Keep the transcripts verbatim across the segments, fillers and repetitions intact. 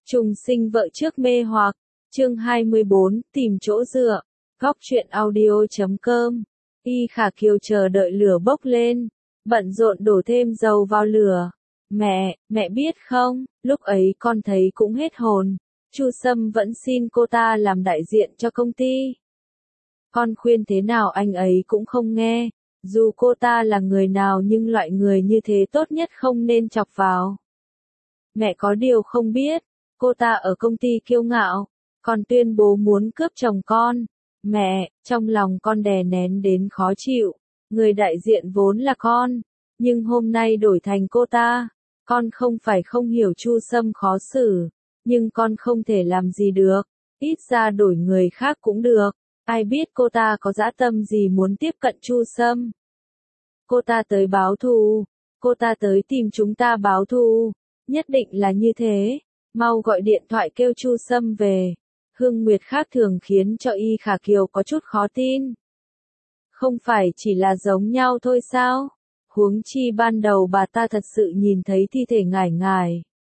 Trùng sinh vợ trước mê hoặc, chương hai mươi bốn, tìm chỗ dựa, góc truyện audio.com. Y Khả Kiều chờ đợi lửa bốc lên, bận rộn đổ thêm dầu vào lửa. Mẹ, mẹ biết không, lúc ấy con thấy cũng hết hồn. Chu Sâm vẫn xin cô ta làm đại diện cho công ty. Con khuyên thế nào anh ấy cũng không nghe, dù cô ta là người nào nhưng loại người như thế tốt nhất không nên chọc vào. Mẹ có điều không biết, cô ta ở công ty kiêu ngạo, còn tuyên bố muốn cướp chồng con. Mẹ, trong lòng con đè nén đến khó chịu, người đại diện vốn là con, nhưng hôm nay đổi thành cô ta. Con không phải không hiểu Chu Sâm khó xử, nhưng con không thể làm gì được, ít ra đổi người khác cũng được. Ai biết cô ta có dã tâm gì muốn tiếp cận Chu Sâm. Cô ta tới báo thù, cô ta tới tìm chúng ta báo thù, nhất định là như thế. Mau gọi điện thoại kêu Chu Sâm về. Hương Nguyệt khác thường khiến cho Y Khả Kiều có chút khó tin. Không phải chỉ là giống nhau thôi sao? Huống chi ban đầu bà ta thật sự nhìn thấy thi thể ngải ngải.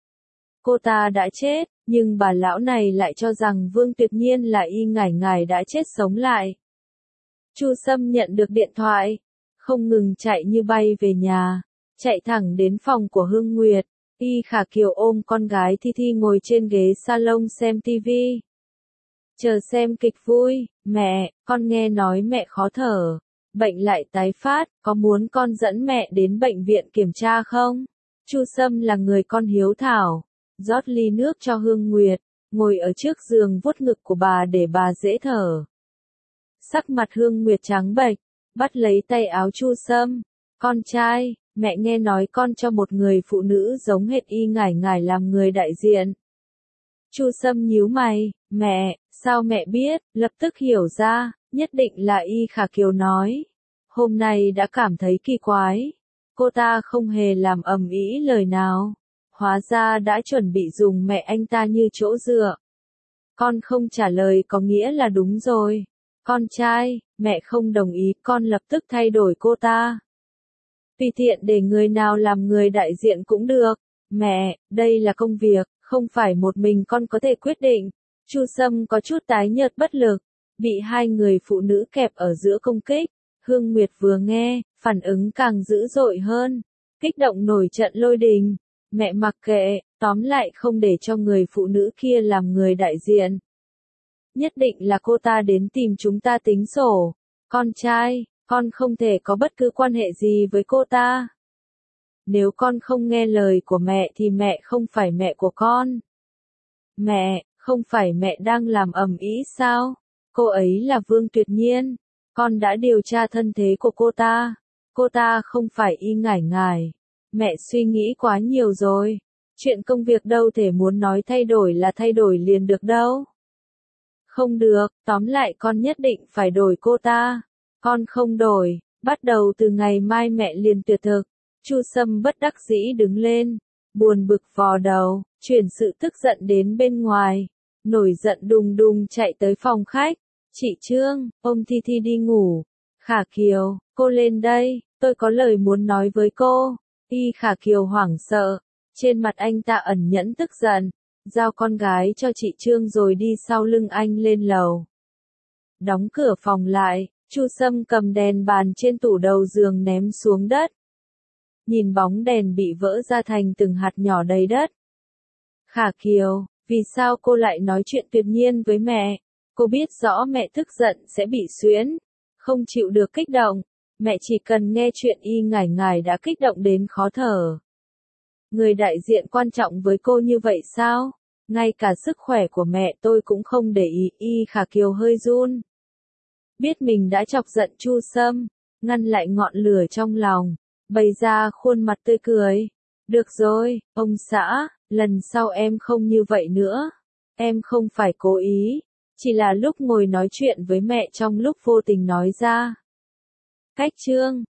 Cô ta đã chết, nhưng bà lão này lại cho rằng Vương Tuyệt Nhiên là Y ngải ngải đã chết sống lại. Chu Sâm nhận được điện thoại, không ngừng chạy như bay về nhà, chạy thẳng đến phòng của Hương Nguyệt. Y Khả Kiều ôm con gái Thi Thi ngồi trên ghế salon xem tivi. Chờ xem kịch vui. Mẹ, con nghe nói mẹ khó thở, bệnh lại tái phát, có muốn con dẫn mẹ đến bệnh viện kiểm tra không? Chu Sâm là người con hiếu thảo, rót ly nước cho Hương Nguyệt, ngồi ở trước giường vuốt ngực của bà để bà dễ thở. Sắc mặt Hương Nguyệt trắng bệch, bắt lấy tay áo Chu Sâm. Con trai, mẹ nghe nói con cho một người phụ nữ giống hệt Y ngải ngải làm người đại diện. Chu Sâm nhíu mày, mẹ, sao mẹ biết? Lập tức hiểu ra, nhất định là Y Khả Kiều nói. Hôm nay đã cảm thấy kỳ quái. Cô ta không hề làm ầm ĩ lời nào. Hóa ra đã chuẩn bị dùng mẹ anh ta như chỗ dựa. Con không trả lời có nghĩa là đúng rồi. Con trai, mẹ không đồng ý, con lập tức thay đổi cô ta. Tùy tiện để người nào làm người đại diện cũng được. Mẹ, đây là công việc, không phải một mình con có thể quyết định. Chu Sâm có chút tái nhợt bất lực, bị hai người phụ nữ kẹp ở giữa công kích. Hương Nguyệt vừa nghe, phản ứng càng dữ dội hơn, kích động nổi trận lôi đình. Mẹ mặc kệ, tóm lại không để cho người phụ nữ kia làm người đại diện. Nhất định là cô ta đến tìm chúng ta tính sổ. Con trai, con không thể có bất cứ quan hệ gì với cô ta. Nếu con không nghe lời của mẹ thì mẹ không phải mẹ của con. Mẹ, không phải mẹ đang làm ầm ĩ sao? Cô ấy là Vương Tuyệt Nhiên. Con đã điều tra thân thế của cô ta. Cô ta không phải Y ngải ngải. Mẹ suy nghĩ quá nhiều rồi. Chuyện công việc đâu thể muốn nói thay đổi là thay đổi liền được đâu. Không được, tóm lại con nhất định phải đổi cô ta. Con không đổi, bắt đầu từ ngày mai mẹ liền tuyệt thực. Chu Sâm bất đắc dĩ đứng lên, buồn bực vò đầu, chuyển sự tức giận đến bên ngoài, nổi giận đùng đùng chạy tới phòng khách. Chị Trương, ôm Thi Thi đi ngủ. Khả Kiều, cô lên đây, tôi có lời muốn nói với cô. Y Khả Kiều hoảng sợ, trên mặt anh ta ẩn nhẫn tức giận, giao con gái cho chị Trương rồi đi sau lưng anh lên lầu. Đóng cửa phòng lại, Chu Sâm cầm đèn bàn trên tủ đầu giường ném xuống đất. Nhìn bóng đèn bị vỡ ra thành từng hạt nhỏ đầy đất. Khả Kiều, vì sao cô lại nói chuyện Tuyệt Nhiên với mẹ? Cô biết rõ mẹ tức giận sẽ bị xuyễn, không chịu được kích động. Mẹ chỉ cần nghe chuyện Y ngải ngải đã kích động đến khó thở. Người đại diện quan trọng với cô như vậy sao? Ngay cả sức khỏe của mẹ tôi cũng không để ý. Y Khả Kiều hơi run. Biết mình đã chọc giận Chu Sâm, ngăn lại ngọn lửa trong lòng, bày ra khuôn mặt tươi cười. Được rồi, ông xã, lần sau em không như vậy nữa. Em không phải cố ý, chỉ là lúc ngồi nói chuyện với mẹ trong lúc vô tình nói ra. Cách Trương,